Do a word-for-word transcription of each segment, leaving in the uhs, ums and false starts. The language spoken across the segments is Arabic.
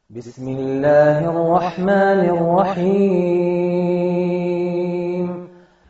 بسم الله الرحمن الرحيم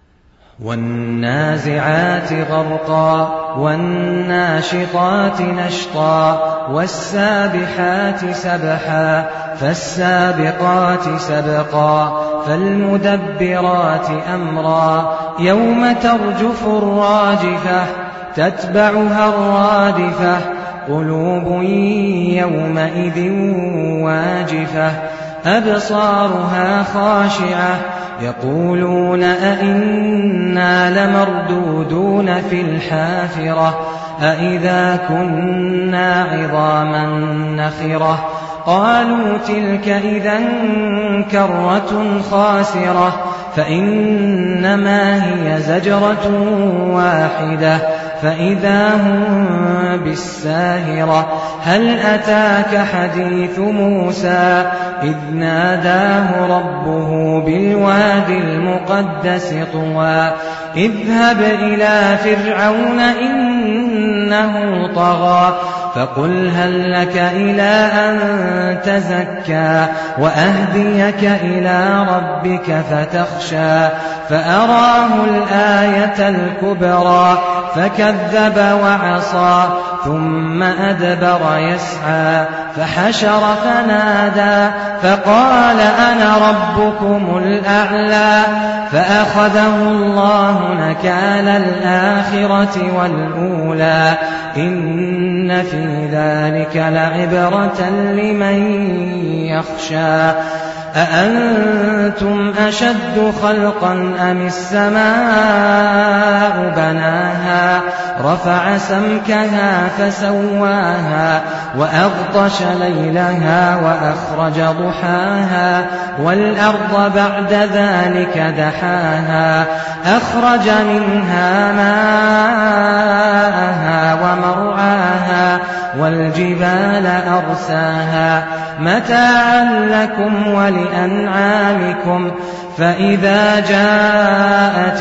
والنازعات غرقا والناشطات نشطا والسابحات سبحا فالسابقات سبقا فالمدبرات أمرا يوم ترجف الراجفة تتبعها الرادفة قلوب يومئذ واجفة أبصارها خاشعة يقولون أئنا لمردودون في الحافرة أئذا كنا عظاما نخرة قالوا تلك إذا كرة خاسرة فإنما هي زجرة واحدة فإذا هم بالساهرة هل أتاك حديث موسى إذ ناداه ربه بالوادي المقدس طوى اذهب إلى فرعون إنه طغى فقل هل لك إلى أن تزكى وأهديك إلى ربك فتخشى فأراه الآية الكبرى فكذب وعصى ثم أدبر يسعى فحشر فنادى فقال أنا ربكم الأعلى فأخذه الله نكال الآخرة والأولى إن في ذلك لعبرة لمن يخشى أأنتم أشد خلقا أم السماء بناها رفع سمكها فسواها وأغطش ليلها وأخرج ضحاها والأرض بعد ذلك دحاها أخرج منها ماءها ومرعاها والجبال أرساها متاعا لكم ولأنعامكم فإذا جاءت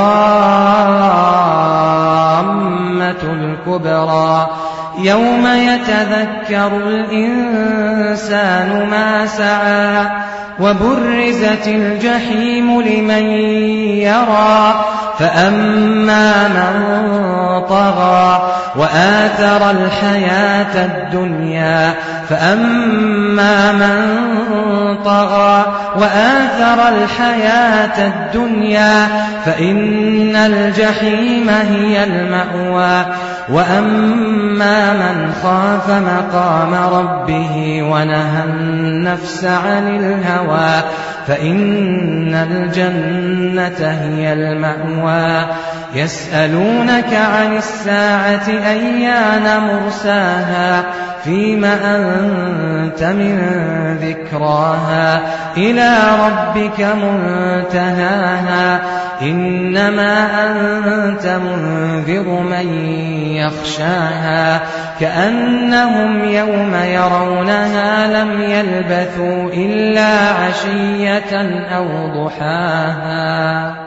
الطامة الكبرى يوم يتذكر الإنسان ما سعى وبرزت الجحيم لمن يرى فأما من طغى وآثر الحياة الدنيا فأما من طغى وآثر الحياة الدنيا فإن الجحيم هي المأوى وأما من خاف مقام ربه ونهى النفس عن الهوى فإن الجنة هي المأوى يسألونك عن الساعة أيان مرساها فيم أنت من ذكراها إلى ربك منتهاها إنما أنت منذر من يخشاها كأنهم يوم يرونها لم يلبثوا إلا عشية أو ضحاها.